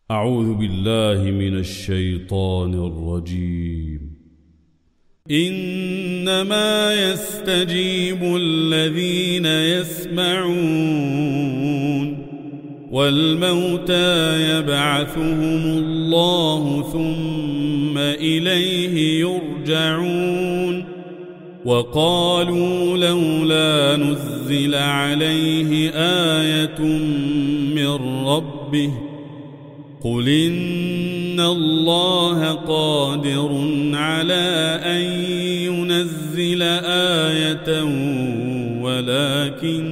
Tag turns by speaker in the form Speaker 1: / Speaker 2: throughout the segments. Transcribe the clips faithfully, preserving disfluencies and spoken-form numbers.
Speaker 1: أعوذ بالله من الشيطان الرجيم. إنما يستجيب الذين يسمعون والموتى يبعثهم الله ثم إليه يرجعون. وقالوا لولا نزل عليه آية من ربه قل إن الله قادر على أن ينزل آية ولكن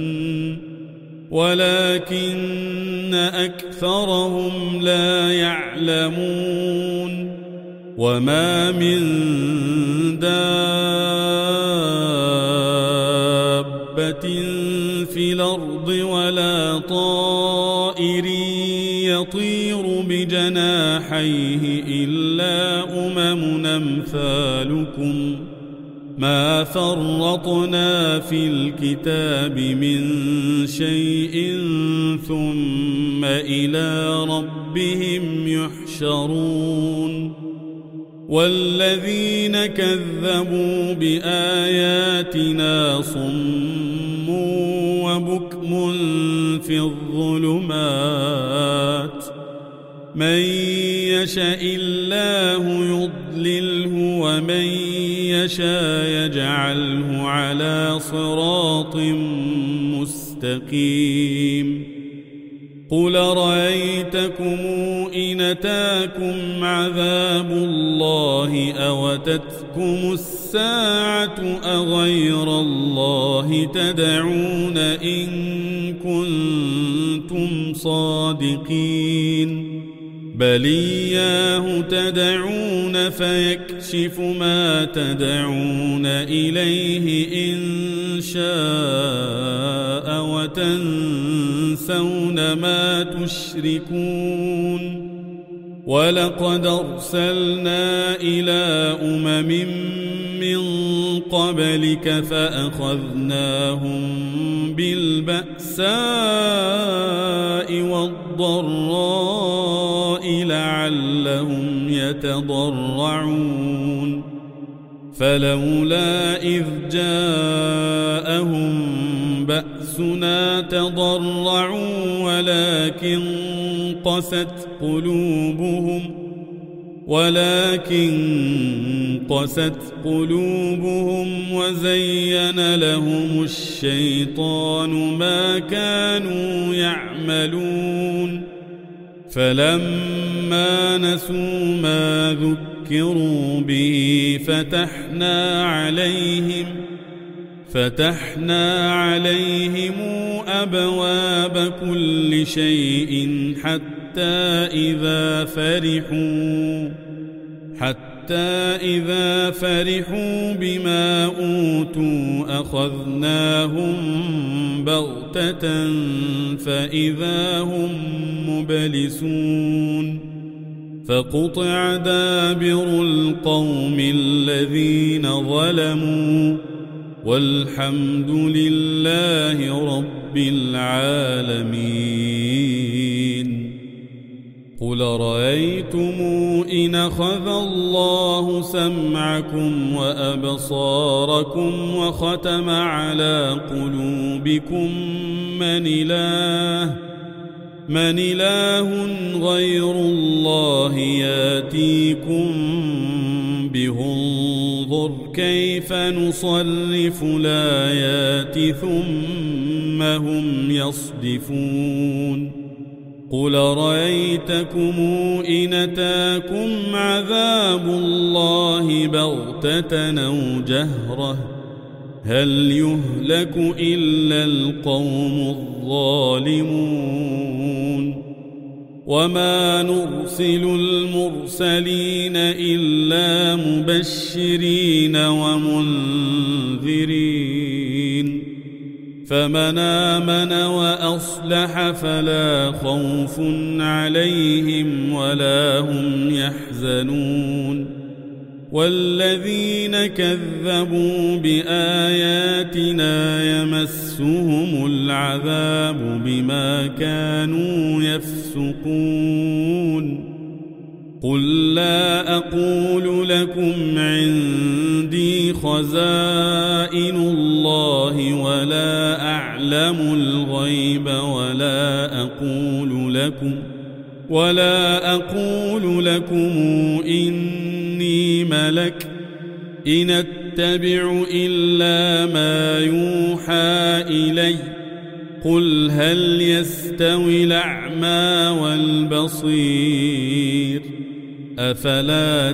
Speaker 1: ولكن أكثرهم لا يعلمون. وما من دابة في الأرض ولا طائر يطير بجناحيه إلا أمم أمثالكم ما فرطنا في الكتاب من شيء ثم إلى ربهم يحشرون. والذين كذبوا بآياتنا صم وبكم في الظلمات من يشاء الله يضلله ومن يشاء يجعله على صراط مستقيم. قل رأيتكم إن أتاكم عذاب الله أو أتتكم الساعة أغير الله تدعون إن كنتم صادقين بل إياه تدعون فيكشف ما تدعون إليه إن شاء وتنسون ما تشركون. ولقد أرسلنا إلى أمم من قبلك فأخذناهم بالبأساء والضراء لعلهم يتضرعون. فلولا إذ جاءهم بأسنا تضرعوا ولكن قست قلوبهم ولكن قست قلوبهم وزين لهم الشيطان ما كانوا يعملون. فلما نسوا ما ذكروا به فتحنا عليهم فتحنا عليهم أبواب كل شيء حتى إذا فرحوا حتى إذا فرحوا بما أوتوا أخذناهم بغتة فإذا هم مبلسون. فقطع دابر القوم الذين ظلموا والحمد لله رب العالمين. قل رأيتم إن أخذ الله سمعكم وأبصاركم وختم على قلوبكم من إله من إله غير الله ياتيكم به انظر كيف نصرف الآيات ثم هم يصدفون. قل رأيتكم إن أتاكم عذاب الله بغتة أو جهرة هل يهلك إلا القوم الظالمون. وما نرسل المرسلين إلا مبشرين ومنذرين فمن آمن وأصلح فلا خوف عليهم ولا هم يحزنون. والذين كذبوا بآياتنا يمسهم العذاب بما كانوا يفسقون. يفسقون قل لا أقول لكم عندي خزائن الله ولا أعلم الغيب ولا أقول لكم ولا أقول لكم إني ملك إن أتبع إلا ما يوحى إلي قل هل يستوي الأعمى والبصير أفلا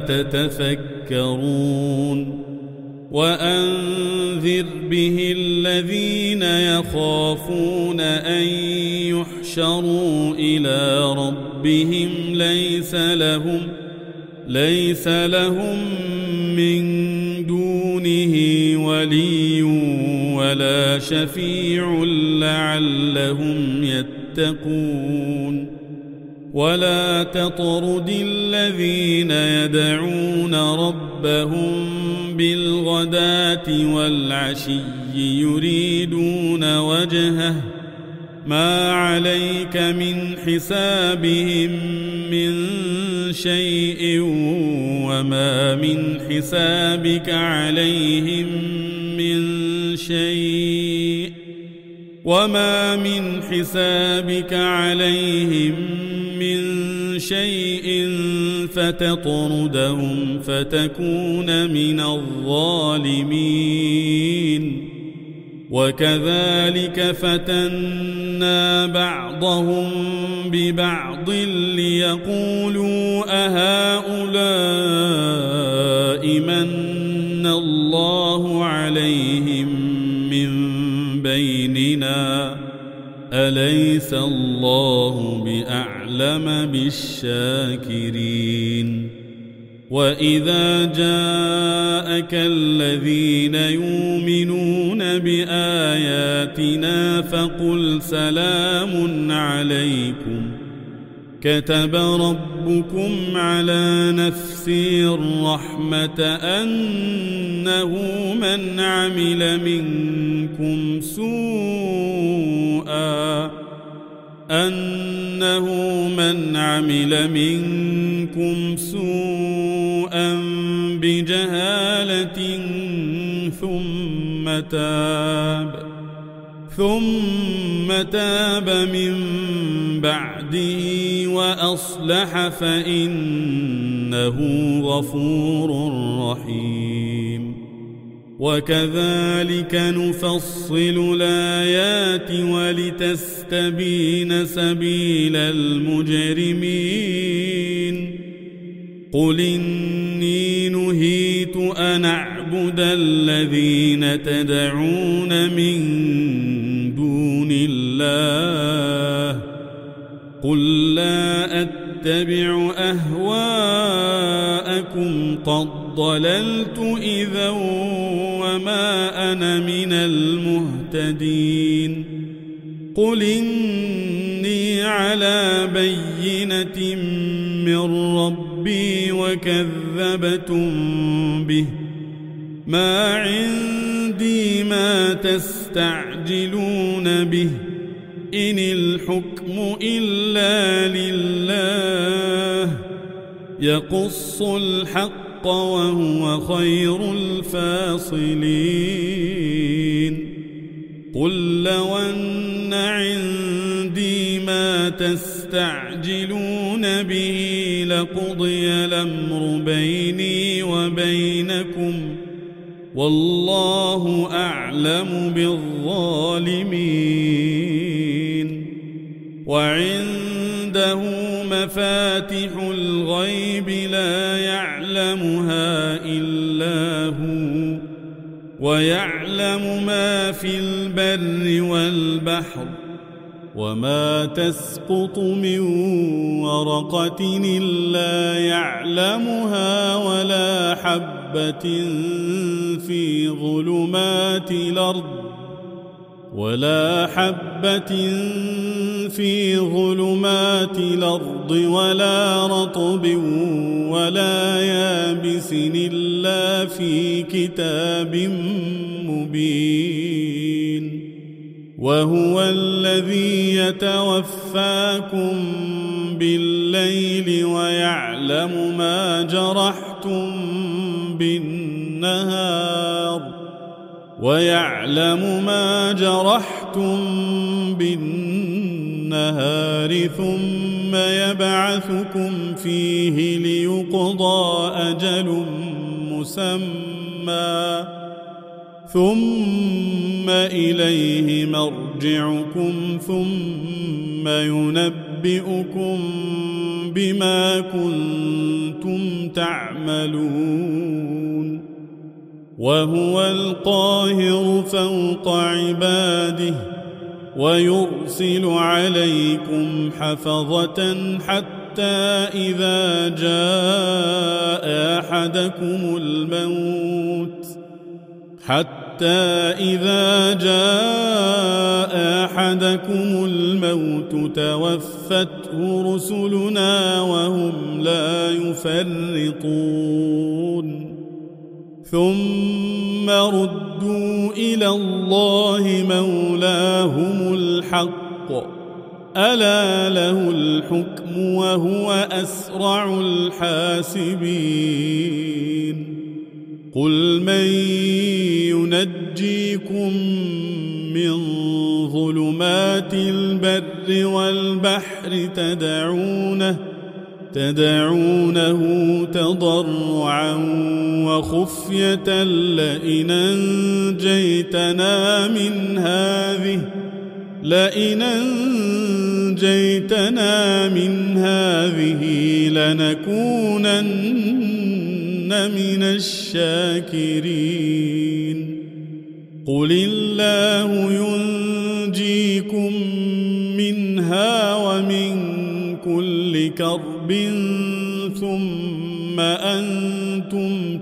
Speaker 1: تتفكرون وأنذر به الذين يخافون أن يحشروا إلى ربهم ليس لهم ليس لهم من دونه ولي ولا شفيع لعلهم يتقون ولا تطرد الذين يدعون ربهم بالغداة والعشي يريدون وجهه ما عليك من حسابهم من شيء وما من حسابك عليهم من شيء وما من حسابك عليهم من شيء فتطردهم فتكون من الظالمين وكذلك فتنا بعضهم ببعض ليقولوا أهؤلاء من الله عليهم من بيننا أليس الله بأعلم بالشاكرين وإذا جاءك الذين يؤمنون بآياتنا فقل سلام عليكم كتب ربكم على نفسه الرحمة أنه من عمل منكم سوءا أنه من عمل منكم سوءا بجهالة ثم تاب ثم تاب من بعده وأصلح فإنه غفور رحيم وكذلك نفصل الآيات ولتستبين سبيل المجرمين قل إني نهيت أن أعبد الذين تدعون من دون الله قل لا أتبع أهواءكم قد ضللت إذا وما أنا من المهتدين قل إني على بينة من ربي وكذبتم به ما عندي ما تستعجلون به إن الحكم إلا لله يقص الحق وهو خير الفاصلين قل لو أن عندي ما تستعجلون به لقضي الأمر بيني وبينكم والله أعلم بالظالمين وعنده مفاتح الغيب لا يعلمها إلا هو ويعلم ما في البر والبحر وما تسقط من ورقة إلا يعلمها ولا حبة في ظلمات الأرض ولا حبة في ظلمات الأرض ولا رطب ولا يابس إلا في كتاب مبين وهو الذي يتوفاكم بالليل ويعلم ما جرحتم بالنهار ويعلم ما جرحتم بالنهار ثم يبعثكم فيه ليقضى أجل مسمى ثم إليه مرجعكم ثم ينبئكم بما كنتم تعملون وهو القاهر فوق عباده ويرسل عليكم حفظة حتى إذا جاء أحدكم الموت حتى إذا جاء أحدكم الموت توفته رسلنا وهم لا يفرطون ثم ردوا إلى الله مولاهم الحق ألا له الحكم وهو أسرع الحاسبين قل من ينجيكم من ظلمات البر والبحر تدعونه تدعونه تضرعا وخفية لئن أنجيتنا من هذه لئن أنجيتنا من هذه لنكونن من الشاكرين قل الله ينجيكم منها ومن كل كرب ثم أنتم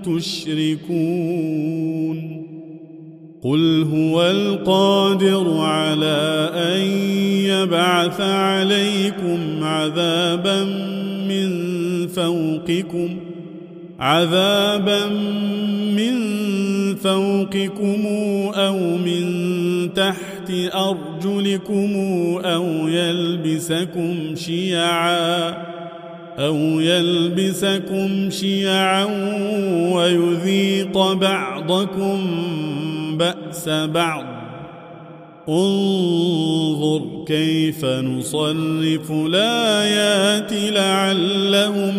Speaker 1: تشركون قل هو القادر على أن يبعث عليكم عذابا من فوقكم عذابا من فوقكم أو من تحت أرجلكم أو يلبسكم شيعا أو يلبسكم شيعا ويذيق بعضكم بأس بعض انظر كيف نصرف الآيات لعلهم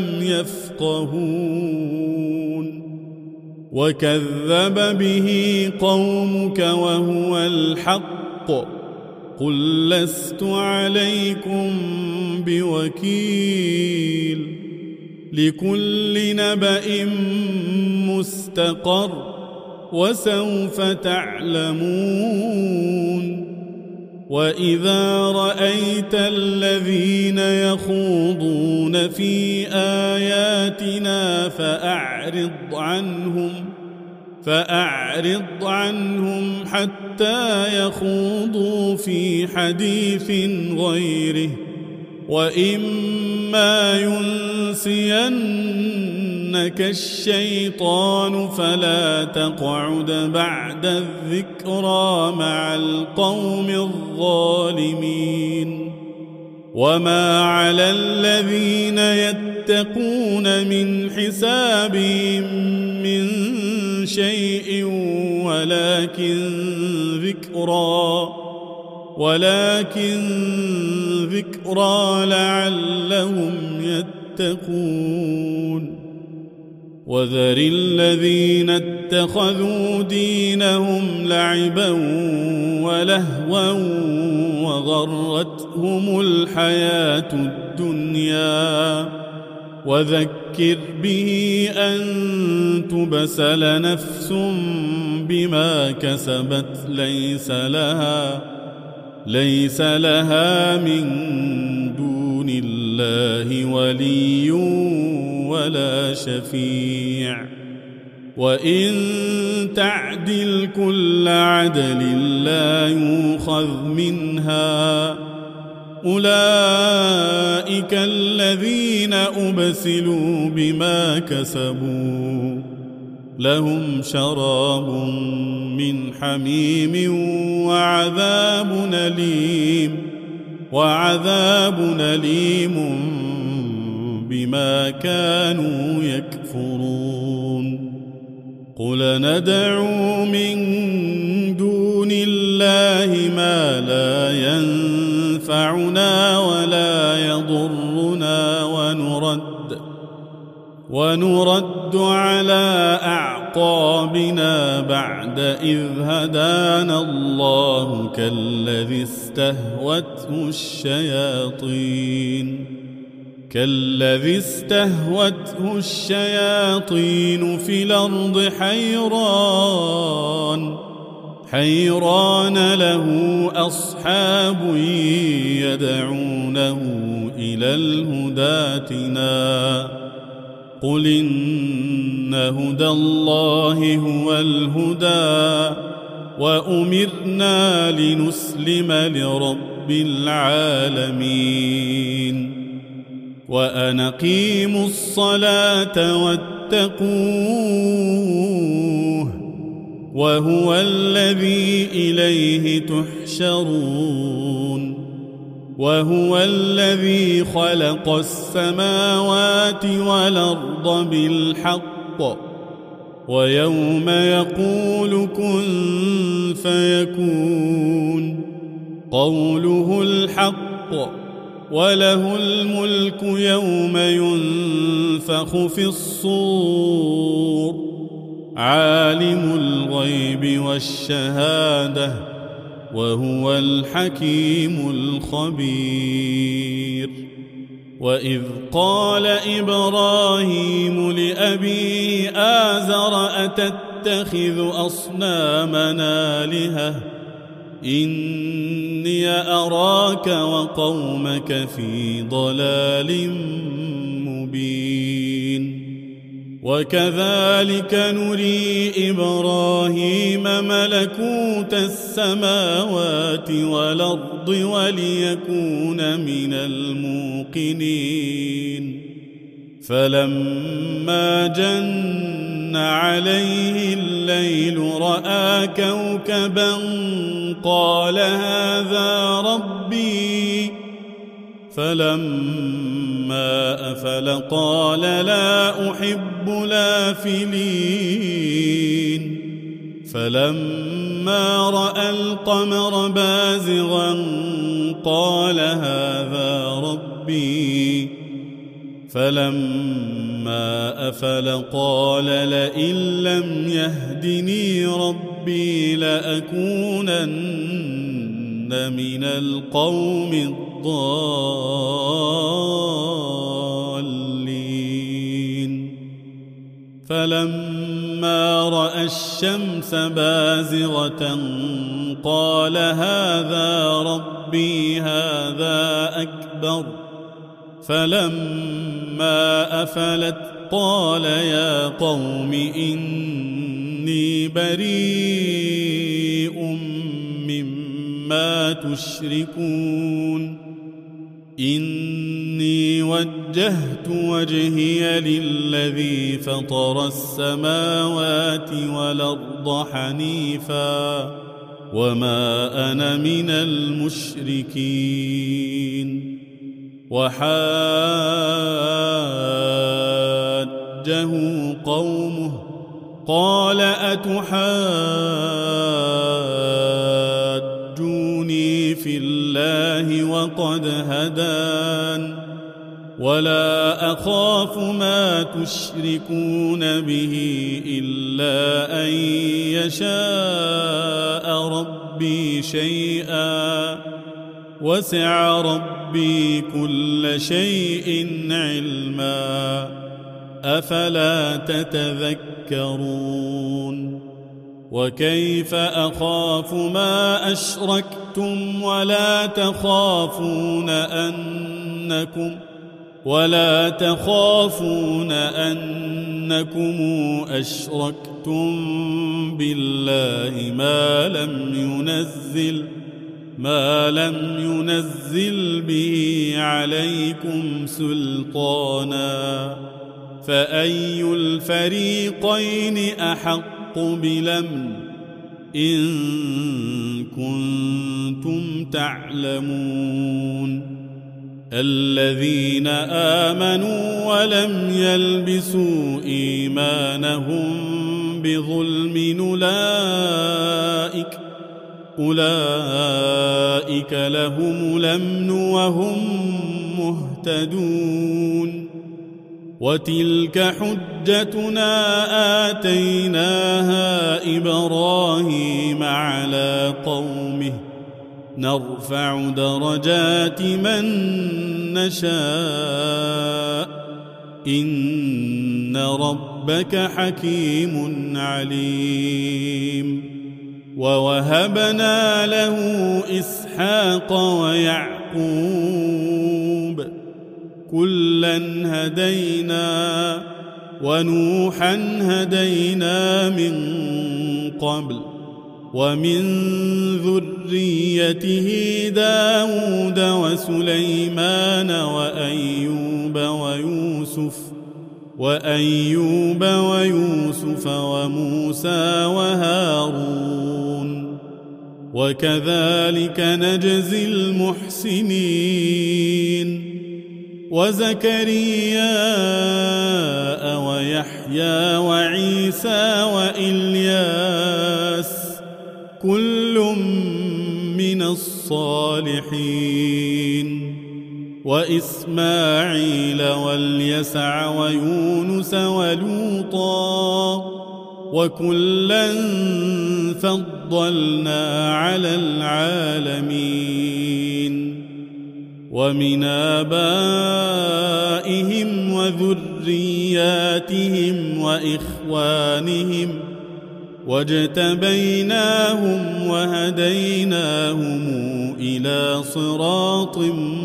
Speaker 1: يفقهون وكذب به قومك وهو الحق قل لست عليكم بوكيل لكل نبأ مستقر وسوف تعلمون وإذا رأيت الذين يخوضون في آياتنا فأعرض عنهم فأعرض عنهم حتى يخوضوا في حديث غيره وإما ينسينك الشيطان فلا تقعد بعد الذكرى مع القوم الظالمين وما على الذين يتقون من حسابهم من شيء ولكن ذكرى ولكن ذكرى لعلهم يتقون وذر الذين اتخذوا دينهم لعبا ولهوا وغرتهم الحياة الدنيا وذكر به أن تبسل نفس بما كسبت ليس لها ليس لها من دون الله ولي ولا شفيع وإن تعدل كل عدل لا يؤخذ منها أولئك الذين أبسلوا بما كسبوا لهم شراب من حميم وعذاب أليم وعذاب أليم بما كانوا يكفرون قل ندعو من دون الله ما لا ينفعنا ولا يضرنا ونرد ونرد على أعقابنا بعد إذ هدانا الله كالذي استهوته الشياطين كالذي استهوته الشياطين في الأرض حيران حيران له أصحاب يدعونه إلى الهدى ائتنا قل إن هدى الله هو الهدى وأمرنا لنسلم لرب العالمين وأن أقيموا الصلاة واتقوه وهو الذي إليه تحشرون وهو الذي خلق السماوات والأرض بالحق ويوم يقول كن فيكون قوله الحق وله الملك يوم ينفخ في الصور عالم الغيب والشهادة وهو الحكيم الخبير وإذ قال إبراهيم لأبيه آزر أتتخذ أصنامنا آلهة إني أراك وقومك في ضلال مبين وكذلك نري إبراهيم ملكوت السماوات والأرض وليكون من الموقنين فلما جن عليه الليل رأى كوكبا قال هذا ربي فلما أفل قال لا أحب الآفلين فلما رأى القمر بازغا قال هذا ربي فلما أفل قال لئن لم يهدني ربي لأكونن من القوم الضالين فلما رأى الشمس بازغة قال هذا ربي هذا أكبر فلما أفلت قال يا قوم إني بريء مما تشركون إني وجهت وجهي للذي فطر السماوات والأرض حنيفا وما أنا من المشركين وحاجه قومه قال أتحاجوني في الله وقد هدان ولا أخاف ما تشركون به إلا أن يشاء ربي شيئا وسع ربي كل شيء علما أفلا تتذكرون وكيف أخاف ما أشركتم ولا تخافون أنكم ولا تخافون أنكم أشركتم بالله ما لم ينزل ما لم ينزل به عليكم سلطانا فأي الفريقين أحق بالأمن إن كنتم تعلمون الذين آمنوا ولم يلبسوا إيمانهم بظلم أولئك أولئك لهم الأمن وهم مهتدون وتلك حجتنا آتيناها إبراهيم على قومه نرفع درجات من نشاء إن ربك حكيم عليم ووهبنا له إسحاق ويعقوب كلا هدينا ونوحا هدينا من قبل ومن ذريته داود وسليمان وأيوب ويوسف وأيوب ويوسف وموسى وهارون وكذلك نجزي المحسنين وزكريا ويحيى وعيسى وإلياس كل من الصالحين وإسماعيل واليسع ويونس ولوطا وكلا فضلنا على العالمين ومن آبائهم وذرياتهم وإخوانهم واجتبيناهم وهديناهم إلى صراط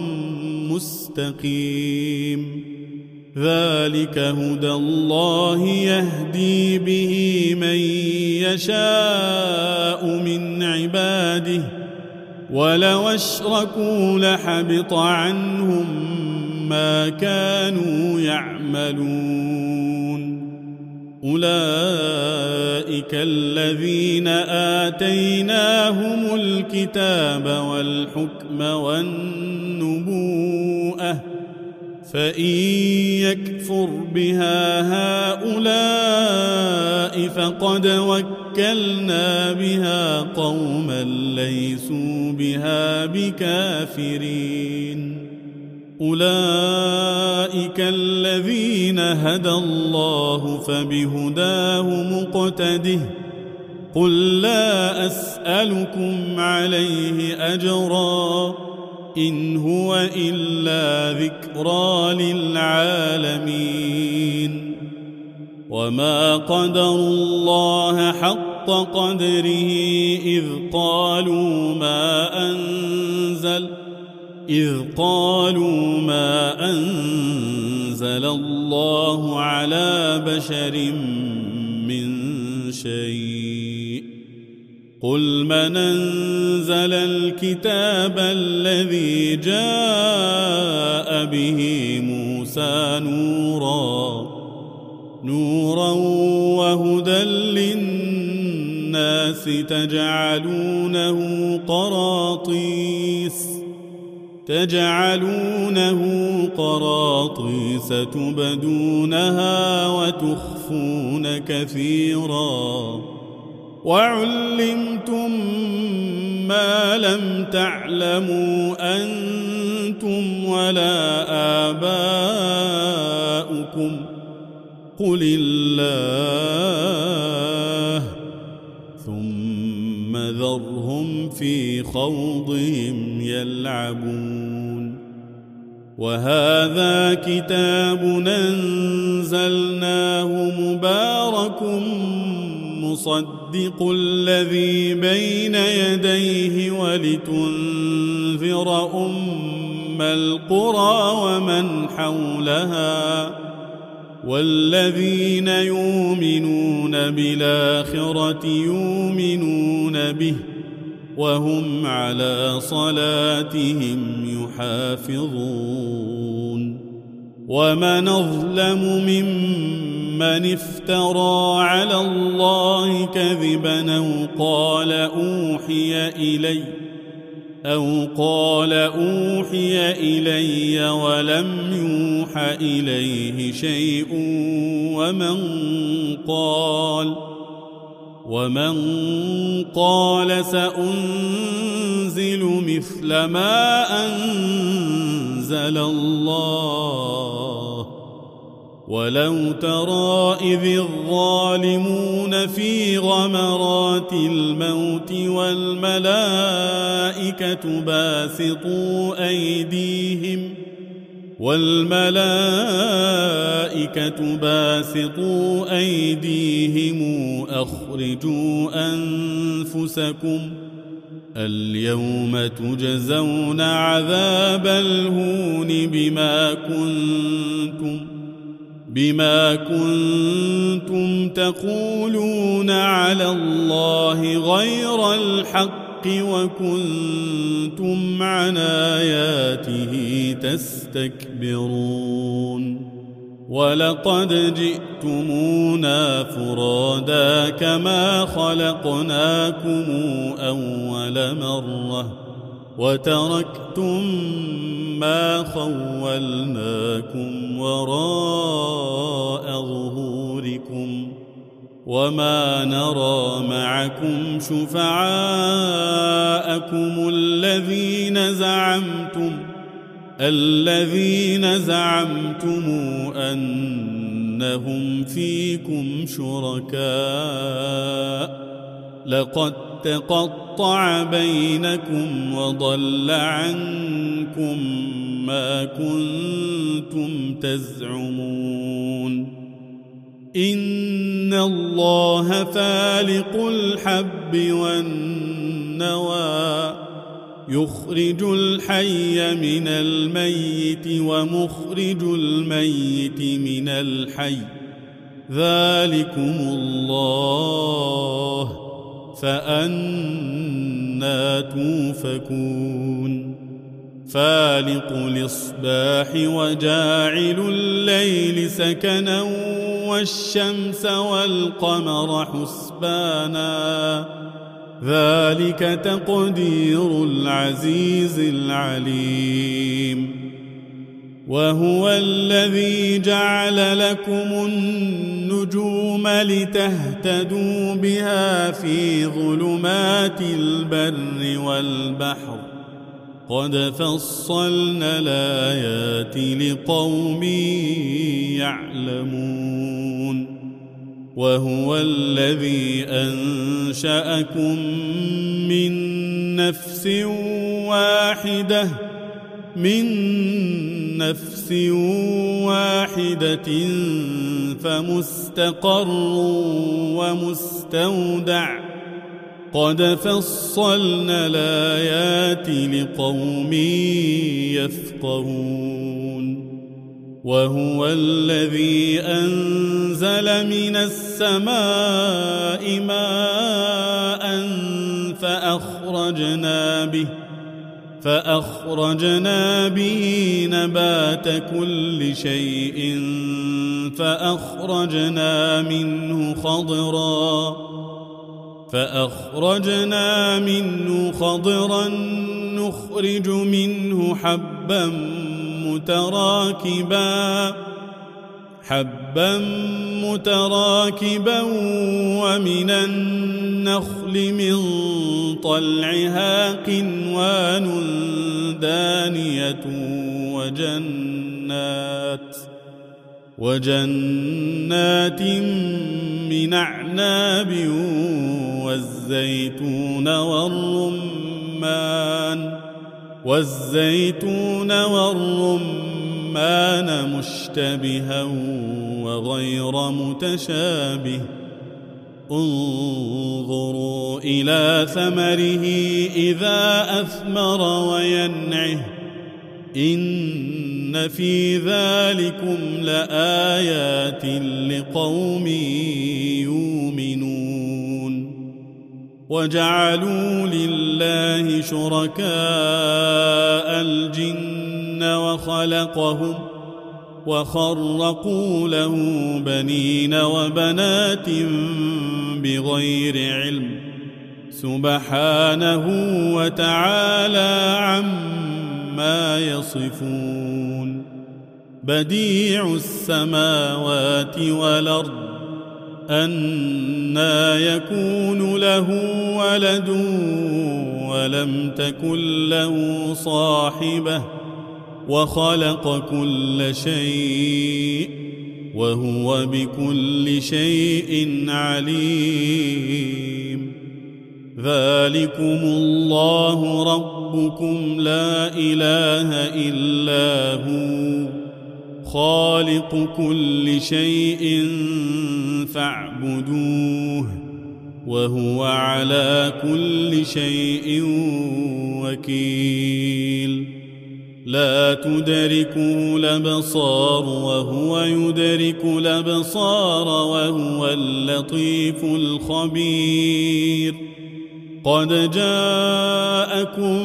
Speaker 1: مستقيم ذلك هدى الله يهدي به من يشاء من عباده ولو اشركوا لحبط عنهم ما كانوا يعملون أولئك الذين آتيناهم الكتاب والحكم والنبوءة فإن يكفر بها هؤلاء فقد وكلنا بها قوما ليسوا بها بكافرين أولئك الذين هدى الله فبهداه مقتده قل لا أسألكم عليه أجرا إن هو إلا ذكرى للعالمين وما قدروا الله حق قدره إذ قالوا ما أنزل إذ قالوا ما أنزل الله على بشر من شيء قل من أنزل الكتاب الذي جاء به موسى نورا نورا وهدى للناس تجعلونه قراطيس تجعلونه قراطيس تبدونها وتخفون كثيرا وعلمتم ما لم تعلموا أنتم ولا آباؤكم قل الله ثم ذرهم في خوضهم يلعبون وهذا كتاب أنزلناه مبارك مصدق الذي بين يديه ولتنذر أم القرى ومن حولها والذين يؤمنون بالآخرة يؤمنون به وهم على صلاتهم يحافظون ومن أظلم ممن افترى على الله كذبا أو قال أوحي إلي أو قال أوحي إلي ولم يوح إليه شيء ومن قال ومن قال سأنزل مثل ما أنزل الله ولو ترى إذ الظالمون في غمرات الموت والملائكة باسطوا أيديهم والملائكة باسطوا أيديهم أخرجوا أنفسكم اليوم تجزون عذاب الهون بما كنتم بما كنتم تقولون على الله غير الحق وكنتم عن آياته تستكبرون ولقد جئتمونا فرادا كما خلقناكم أول مرة وتركتم ما خولناكم وراء ظهوركم وما نرى معكم شفعاءكم الذين زعمتم الذين زعمتم أنهم فيكم شركاء لقد تقطع بينكم وضل عنكم ما كنتم تزعمون إن الله فالق الحب والنوى يخرج الحي من الميت ومخرج الميت من الحي ذلكم الله فأنى توفكون فالق الإصباح وجاعل الليل سكنا والشمس والقمر حسبانا ذلك تقدير العزيز العليم وهو الذي جعل لكم النجوم لتهتدوا بها في ظلمات البر والبحر قد فصلنا الآيات لقوم يعلمون وهو الذي أنشأكم من نفس واحدة من نفس واحدة فمستقر ومستودع قد فصلنا الآيات لقوم يفقهون وهو الذي أنزل من السماء ماء فأخرجنا به فأخرجنا به نبات كل شيء فأخرجنا منه خضرا فأخرجنا منه خضرا نخرج منه حبا متراكبا حبا متراكبا ومن النخل من طلعها قنوان دانية وجنات وجنات من أعناب والزيتون والرمان والزيتون والرمان مشتبها وغير متشابه انظروا إلى ثمره إذا أثمر وينعه إن في ذلكم لآيات لقوم يؤمنون وجعلوا لله شركاء الجن وخلقهم وخرقوا له بنين وبنات بغير علم سبحانه وتعالى عما يصفون. بديع السماوات والأرض أنى يكون له ولد ولم تكن له صاحبة وخلق كل شيء وهو بكل شيء عليم. ذلكم الله ربكم لا إله إلا هو خالق كل شيء فاعبدوه وهو على كل شيء وكيل. لا تدركه الأبصار وهو يدرك الأبصار وهو اللطيف الخبير. قد جاءكم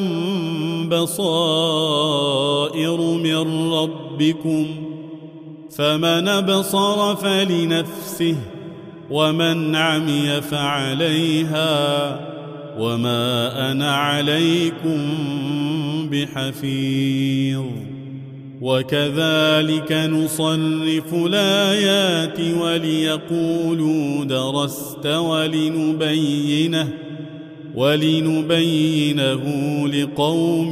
Speaker 1: بصائر من ربكم فمن أبصر فلنفسه ومن عمي فعليها وما أنا عليكم بحفيظ. وكذلك نصرف الآيات وليقولوا درست ولنبينه ولنبينه لقوم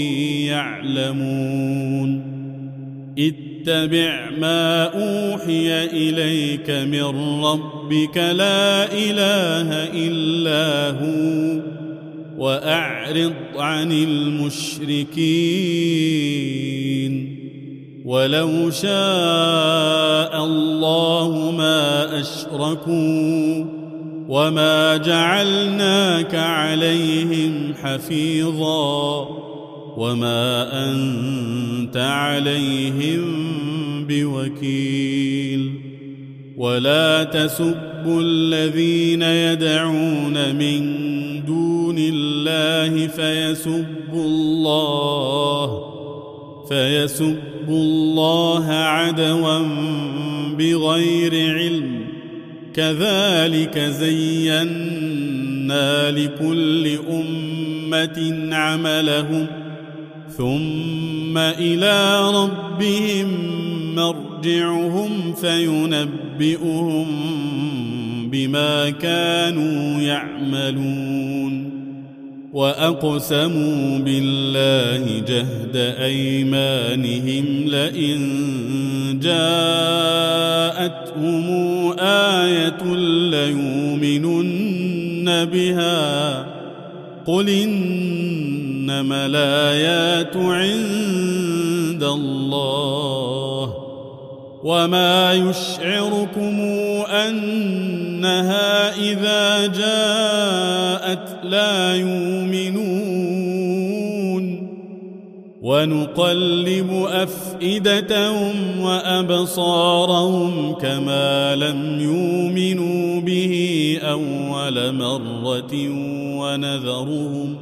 Speaker 1: يعلمون. اتبع ما أوحي إليك من ربك لا إله إلا هو وأعرض عن المشركين. ولو شاء الله ما أشركوا وما جعلناك عليهم حفيظا وما أنت عليهم بوكيل. ولا تسبوا الذين يدعون من دون الله فيسبوا الله فيسبوا الله عدوا بغير علم. كذلك زينا لكل أمة عملهم ثم إلى ربهم مرجعهم فينبئهم بما كانوا يعملون. وأقسموا بالله جهد أيمانهم لئن جاءتهم آية ليؤمنن بها قل إنما الآيات عند الله وما يشعركم أنها إذا جاءت لا يؤمنون. ونقلب أفئدتهم وأبصارهم كما لم يؤمنوا به أول مرة ونذرهم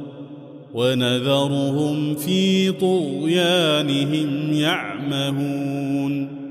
Speaker 1: ونذرهم في طغيانهم يعمهون.